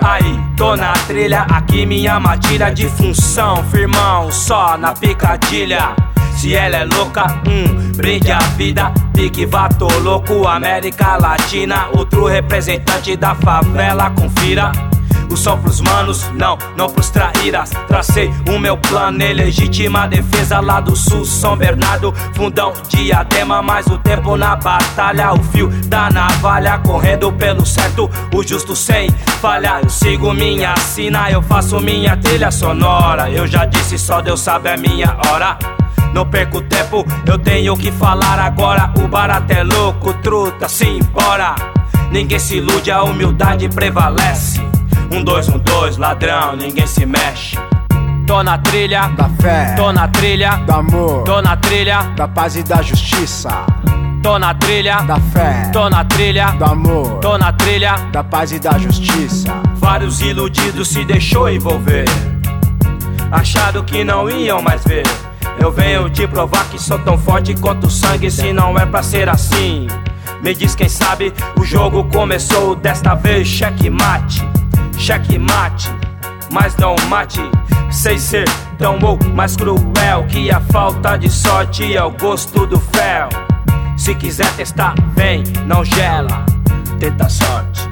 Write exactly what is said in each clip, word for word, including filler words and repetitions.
Aí, tô na trilha, aqui minha armadilha de função, firmão, só na picadilha. Se ela é louca, hum, brinde a vida, pique vato louco, América Latina. Outro representante da favela, confira. O som pros manos, não, não pros traíras. Tracei o meu plano, legítima defesa lá do sul, São Bernardo, fundão, Diadema. Mais o tempo na batalha, o fio da navalha, correndo pelo certo, o justo sem falha. Eu sigo minha sina, eu faço minha trilha sonora. Eu já disse, só Deus sabe a minha hora. Não perco tempo, eu tenho que falar agora. O barato é louco, truta, simbora. Ninguém se ilude, a humildade prevalece. Um, dois, um, dois, ladrão, ninguém se mexe. Tô na trilha da fé, tô na trilha do amor, tô na trilha da paz e da justiça. Tô na trilha da fé, tô na trilha do amor, tô na trilha da paz e da justiça. Vários iludidos se deixou envolver, acharam que não iam mais ver. Eu venho te provar que sou tão forte quanto o sangue. Se não é pra ser assim, me diz quem sabe. O jogo começou desta vez, checkmate. Checkmate, mas não mate. Sei ser tão ou mais cruel que a falta de sorte é o gosto do fel. Se quiser testar, vem, não gela, tenta sorte.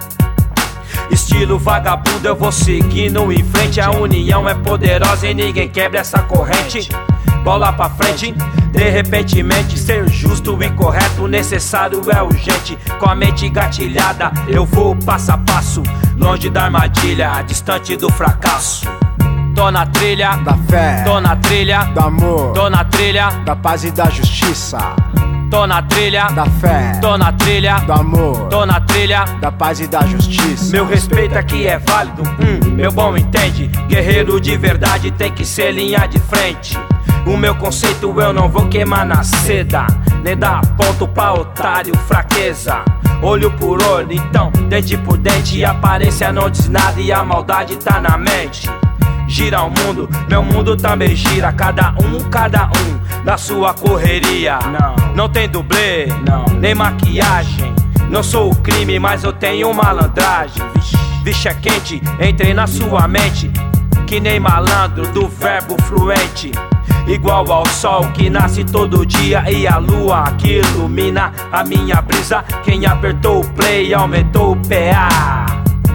Estilo vagabundo eu vou seguindo em frente. A união é poderosa e ninguém quebra essa corrente. Bola pra frente, de repentemente. Ser justo e correto, necessário é urgente. Com a mente gatilhada, eu vou passo a passo, longe da armadilha, distante do fracasso. Tô na trilha da fé, tô na trilha do amor, tô na trilha da paz e da justiça. Tô na trilha da fé, tô na trilha do amor, tô na trilha da paz e da justiça. Meu respeito aqui é válido, hum, meu bom entende. Guerreiro de verdade tem que ser linha de frente. O meu conceito eu não vou queimar na seda, nem dar ponto pra otário, fraqueza. Olho por olho, então, dente por dente. Aparência não diz nada e a maldade tá na mente. Gira o mundo, meu mundo também gira. Cada um, cada um, na sua correria. Não, não tem dublê, não, nem maquiagem. Não sou o crime, mas eu tenho malandragem. Vixe, é quente, entrei na sua mente, que nem malandro do verbo fluente. Igual ao sol que nasce todo dia e a lua que ilumina a minha brisa. Quem apertou o play aumentou o P A.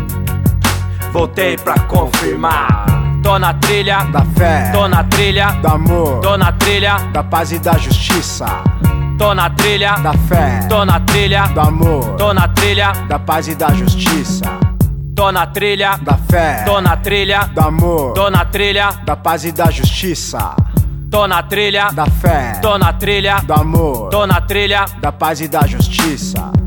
Voltei pra confirmar. Tô na trilha da fé, tô na trilha do amor, tô na trilha da paz e da justiça. Tô na trilha da fé, tô na trilha do amor, tô na trilha da paz e da justiça. Tô na trilha da fé, tô na trilha do amor, tô na trilha da paz e da justiça. Tô na trilha da fé, tô na trilha do amor, tô na trilha da paz e da justiça.